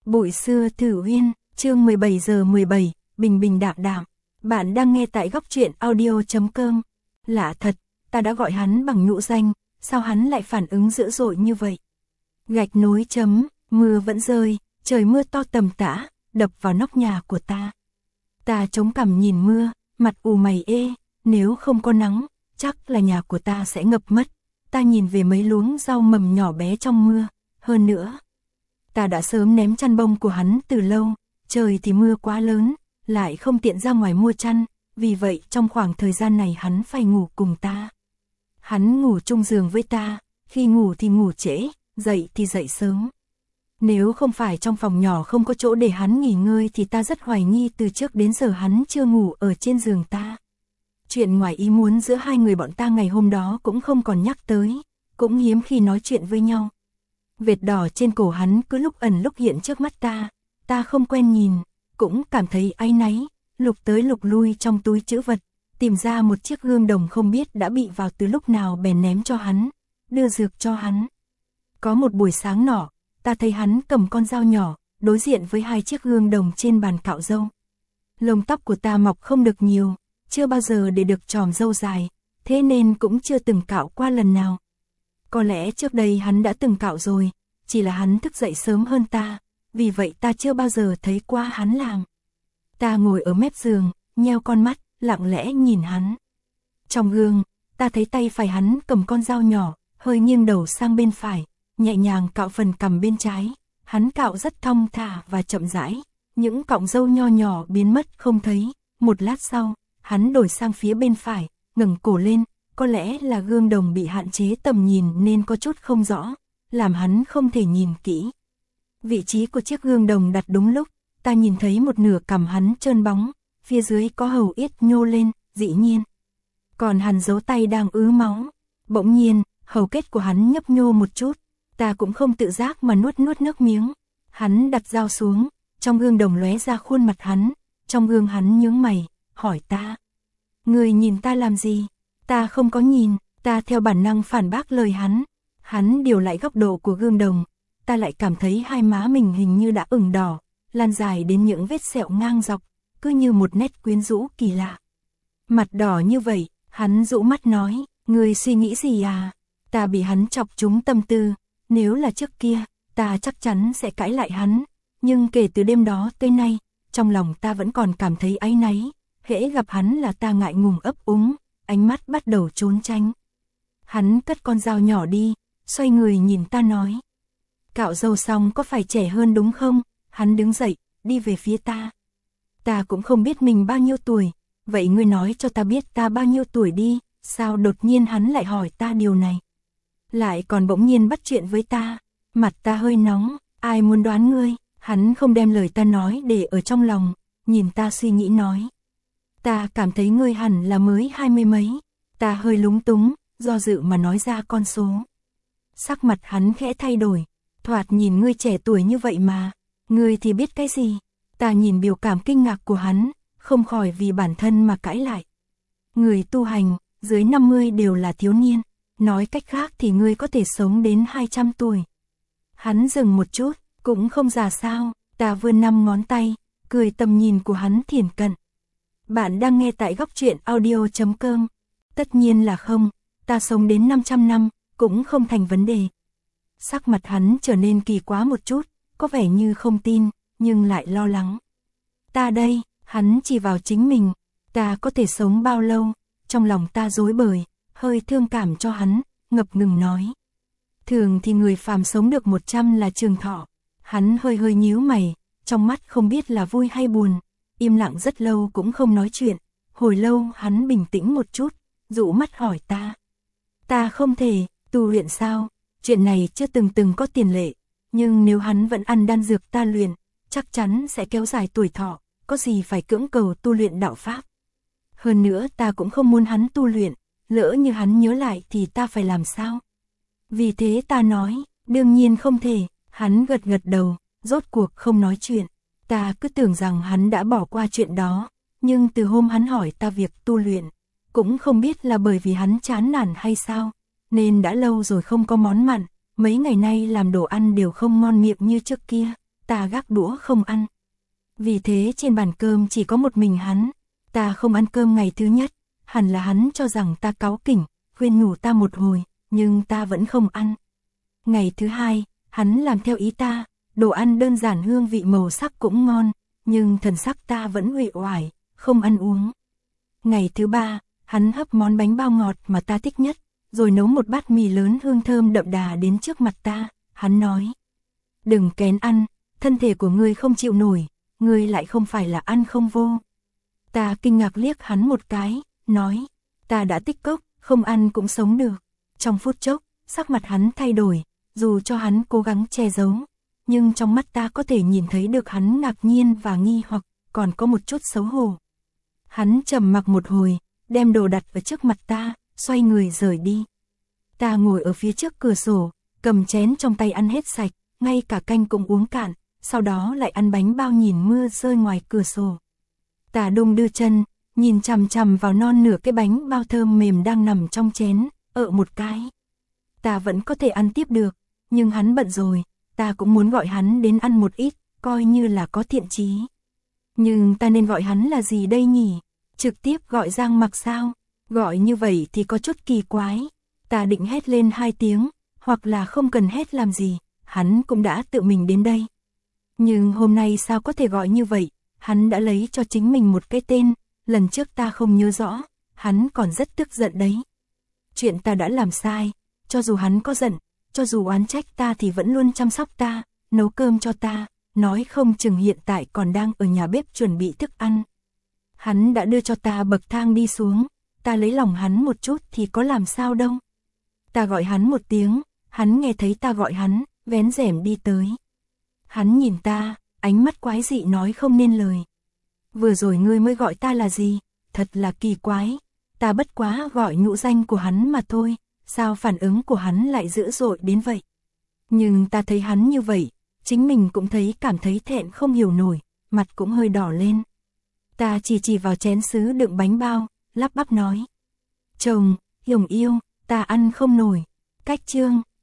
Bụi xưa Thử Uyên, chương 17 giờ 17, bình bình đạm đạm. Bạn đang nghe tại góc truyện audio.com. Lạ thật, ta đã gọi hắn bằng nhũ danh, sao hắn lại phản ứng dữ dội như vậy? Gạch nối chấm, mưa vẫn rơi, trời mưa to tầm tã, đập vào nóc nhà của ta. Ta chống cằm nhìn mưa, mặt ù mày ê, nếu không có nắng, chắc là nhà của ta sẽ ngập mất. Ta nhìn về mấy luống rau mầm nhỏ bé trong mưa, hơn nữa. Ta đã sớm ném chăn bông của hắn từ lâu, trời thì mưa quá lớn, lại không tiện ra ngoài mua chăn, vì vậy trong khoảng thời gian này hắn phải ngủ cùng ta. Hắn ngủ chung giường với ta, khi ngủ thì ngủ trễ, dậy thì dậy sớm. Nếu không phải trong phòng nhỏ không có chỗ để hắn nghỉ ngơi thì ta rất hoài nghi từ trước đến giờ hắn chưa ngủ ở trên giường ta. Chuyện ngoài ý muốn giữa hai người bọn ta ngày hôm đó cũng không còn nhắc tới, cũng hiếm khi nói chuyện với nhau. Vệt đỏ trên cổ hắn cứ lúc ẩn lúc hiện trước mắt ta không quen nhìn, cũng cảm thấy áy náy, lục tới lục lui trong túi trữ vật, tìm ra một chiếc gương đồng không biết đã bị vào từ lúc nào bèn ném cho hắn, đưa dược cho hắn. Có một buổi sáng nọ, ta thấy hắn cầm con dao nhỏ, đối diện với hai chiếc gương đồng trên bàn cạo râu. Lông tóc của ta mọc không được nhiều, chưa bao giờ để được chòm râu dài, thế nên cũng chưa từng cạo qua lần nào. Có lẽ trước đây hắn đã từng cạo rồi, chỉ là hắn thức dậy sớm hơn ta, vì vậy ta chưa bao giờ thấy qua hắn làm. Ta ngồi ở mép giường, nheo con mắt, lặng lẽ nhìn hắn. Trong gương, ta thấy tay phải hắn cầm con dao nhỏ, hơi nghiêng đầu sang bên phải, nhẹ nhàng cạo phần cằm bên trái. Hắn cạo rất thong thả và chậm rãi, những cọng râu nho nhỏ biến mất không thấy. Một lát sau, hắn đổi sang phía bên phải, ngẩng cổ lên, có lẽ là gương đồng bị hạn chế tầm nhìn nên có chút không rõ, làm hắn không thể nhìn kỹ. Vị trí của chiếc gương đồng đặt đúng lúc, ta nhìn thấy một nửa cằm hắn trơn bóng, phía dưới có hầu yết nhô lên, dĩ nhiên. Còn hằn dấu tay đang ứ máu, bỗng nhiên, hầu kết của hắn nhấp nhô một chút, ta cũng không tự giác mà nuốt nước miếng. Hắn đặt dao xuống, trong gương đồng lóe ra khuôn mặt hắn, trong gương hắn nhướng mày, hỏi ta. Người nhìn ta làm gì? Ta không có nhìn, ta theo bản năng phản bác lời hắn. Hắn điều lại góc độ của gương đồng, ta lại cảm thấy hai má mình hình như đã ửng đỏ, lan dài đến những vết sẹo ngang dọc, cứ như một nét quyến rũ kỳ lạ. Mặt đỏ như vậy, hắn rũ mắt nói, người suy nghĩ gì à? Ta bị hắn chọc trúng tâm tư, nếu là trước kia, ta chắc chắn sẽ cãi lại hắn, nhưng kể từ đêm đó tới nay, trong lòng ta vẫn còn cảm thấy áy náy, hễ gặp hắn là ta ngại ngùng ấp úng, ánh mắt bắt đầu trốn tránh. Hắn cất con dao nhỏ đi, xoay người nhìn ta nói. Cạo râu xong có phải trẻ hơn đúng không? Hắn đứng dậy, đi về phía ta. Ta cũng không biết mình bao nhiêu tuổi, vậy ngươi nói cho ta biết ta bao nhiêu tuổi đi, sao đột nhiên hắn lại hỏi ta điều này? Lại còn bỗng nhiên bắt chuyện với ta, mặt ta hơi nóng, ai muốn đoán ngươi? Hắn không đem lời ta nói để ở trong lòng, nhìn ta suy nghĩ nói. Ta cảm thấy ngươi hẳn là mới 20 mấy, ta hơi lúng túng, do dự mà nói ra con số. Sắc mặt hắn khẽ thay đổi, thoạt nhìn ngươi trẻ tuổi như vậy mà, ngươi thì biết cái gì? Ta nhìn biểu cảm kinh ngạc của hắn, không khỏi vì bản thân mà cãi lại. Người tu hành, dưới 50 đều là thiếu niên, nói cách khác thì ngươi có thể sống đến 200 tuổi. Hắn dừng một chút, cũng không già sao, ta vươn 5 ngón tay, cười tầm nhìn của hắn thiển cận. Bạn đang nghe tại góc truyện audio.com. Tất nhiên là không, ta sống đến 500 năm, cũng không thành vấn đề. Sắc mặt hắn trở nên kỳ quá một chút, có vẻ như không tin, nhưng lại lo lắng. Ta đây, hắn chỉ vào chính mình, ta có thể sống bao lâu? Trong lòng ta rối bời, hơi thương cảm cho hắn, ngập ngừng nói. Thường thì người phàm sống được 100 là trường thọ. Hắn hơi nhíu mày, trong mắt không biết là vui hay buồn, im lặng rất lâu cũng không nói chuyện. Hồi lâu hắn bình tĩnh một chút, dụ mắt hỏi ta. Ta không thể, tu luyện sao? Chuyện này chưa từng có tiền lệ, nhưng nếu hắn vẫn ăn đan dược ta luyện, chắc chắn sẽ kéo dài tuổi thọ, có gì phải cưỡng cầu tu luyện đạo pháp. Hơn nữa ta cũng không muốn hắn tu luyện, lỡ như hắn nhớ lại thì ta phải làm sao? Vì thế ta nói, đương nhiên không thể. Hắn gật đầu, rốt cuộc không nói chuyện. Ta cứ tưởng rằng hắn đã bỏ qua chuyện đó, nhưng từ hôm hắn hỏi ta việc tu luyện, cũng không biết là bởi vì hắn chán nản hay sao, nên đã lâu rồi không có món mặn, mấy ngày nay làm đồ ăn đều không ngon miệng như trước kia, ta gác đũa không ăn. Vì thế trên bàn cơm chỉ có một mình hắn. Ta không ăn cơm ngày thứ nhất, hẳn là hắn cho rằng ta cáu kỉnh, khuyên nhủ ta một hồi, nhưng ta vẫn không ăn. Ngày thứ hai, hắn làm theo ý ta, đồ ăn đơn giản hương vị màu sắc cũng ngon, nhưng thần sắc ta vẫn uể oải, không ăn uống. Ngày thứ ba, hắn hấp món bánh bao ngọt mà ta thích nhất, rồi nấu một bát mì lớn hương thơm đậm đà đến trước mặt ta, hắn nói. Đừng kén ăn, thân thể của ngươi không chịu nổi, ngươi lại không phải là ăn không vô. Ta kinh ngạc liếc hắn một cái, nói, ta đã tích cốc, không ăn cũng sống được. Trong phút chốc, sắc mặt hắn thay đổi, dù cho hắn cố gắng che giấu, nhưng trong mắt ta có thể nhìn thấy được hắn ngạc nhiên và nghi hoặc, còn có một chút xấu hổ. Hắn trầm mặc một hồi, đem đồ đặt ở trước mặt ta, xoay người rời đi. Ta ngồi ở phía trước cửa sổ, cầm chén trong tay ăn hết sạch, ngay cả canh cũng uống cạn, sau đó lại ăn bánh bao nhìn mưa rơi ngoài cửa sổ. Ta đung đưa chân, nhìn chằm chằm vào non nửa cái bánh bao thơm mềm đang nằm trong chén, một cái. Ta vẫn có thể ăn tiếp được, nhưng hắn bận rồi, ta cũng muốn gọi hắn đến ăn một ít, coi như là có thiện chí. Nhưng ta nên gọi hắn là gì đây nhỉ? Trực tiếp gọi Giang Mặc sao? Gọi như vậy thì có chút kỳ quái. Ta định hét lên 2 tiếng, hoặc là không cần hét làm gì, hắn cũng đã tự mình đến đây. Nhưng hôm nay sao có thể gọi như vậy? Hắn đã lấy cho chính mình một cái tên, lần trước ta không nhớ rõ, hắn còn rất tức giận đấy. Chuyện ta đã làm sai, cho dù hắn có giận, cho dù oán trách ta thì vẫn luôn chăm sóc ta, nấu cơm cho ta, nói không chừng hiện tại còn đang ở nhà bếp chuẩn bị thức ăn. Hắn đã đưa cho ta bậc thang đi xuống, ta lấy lòng hắn một chút thì có làm sao đâu. Ta gọi hắn một tiếng, hắn nghe thấy ta gọi hắn, vén rèm đi tới. Hắn nhìn ta, ánh mắt quái dị nói không nên lời. Vừa rồi ngươi mới gọi ta là gì? Thật là kỳ quái. Ta bất quá gọi nhũ danh của hắn mà thôi, sao phản ứng của hắn lại dữ dội đến vậy? Nhưng ta thấy hắn như vậy, chính mình cũng cảm thấy thẹn không hiểu nổi, mặt cũng hơi đỏ lên. Ta chỉ vào chén sứ đựng bánh bao, lắp bắp nói. Chồng, Hồng yêu, ta ăn không nổi. Cách chương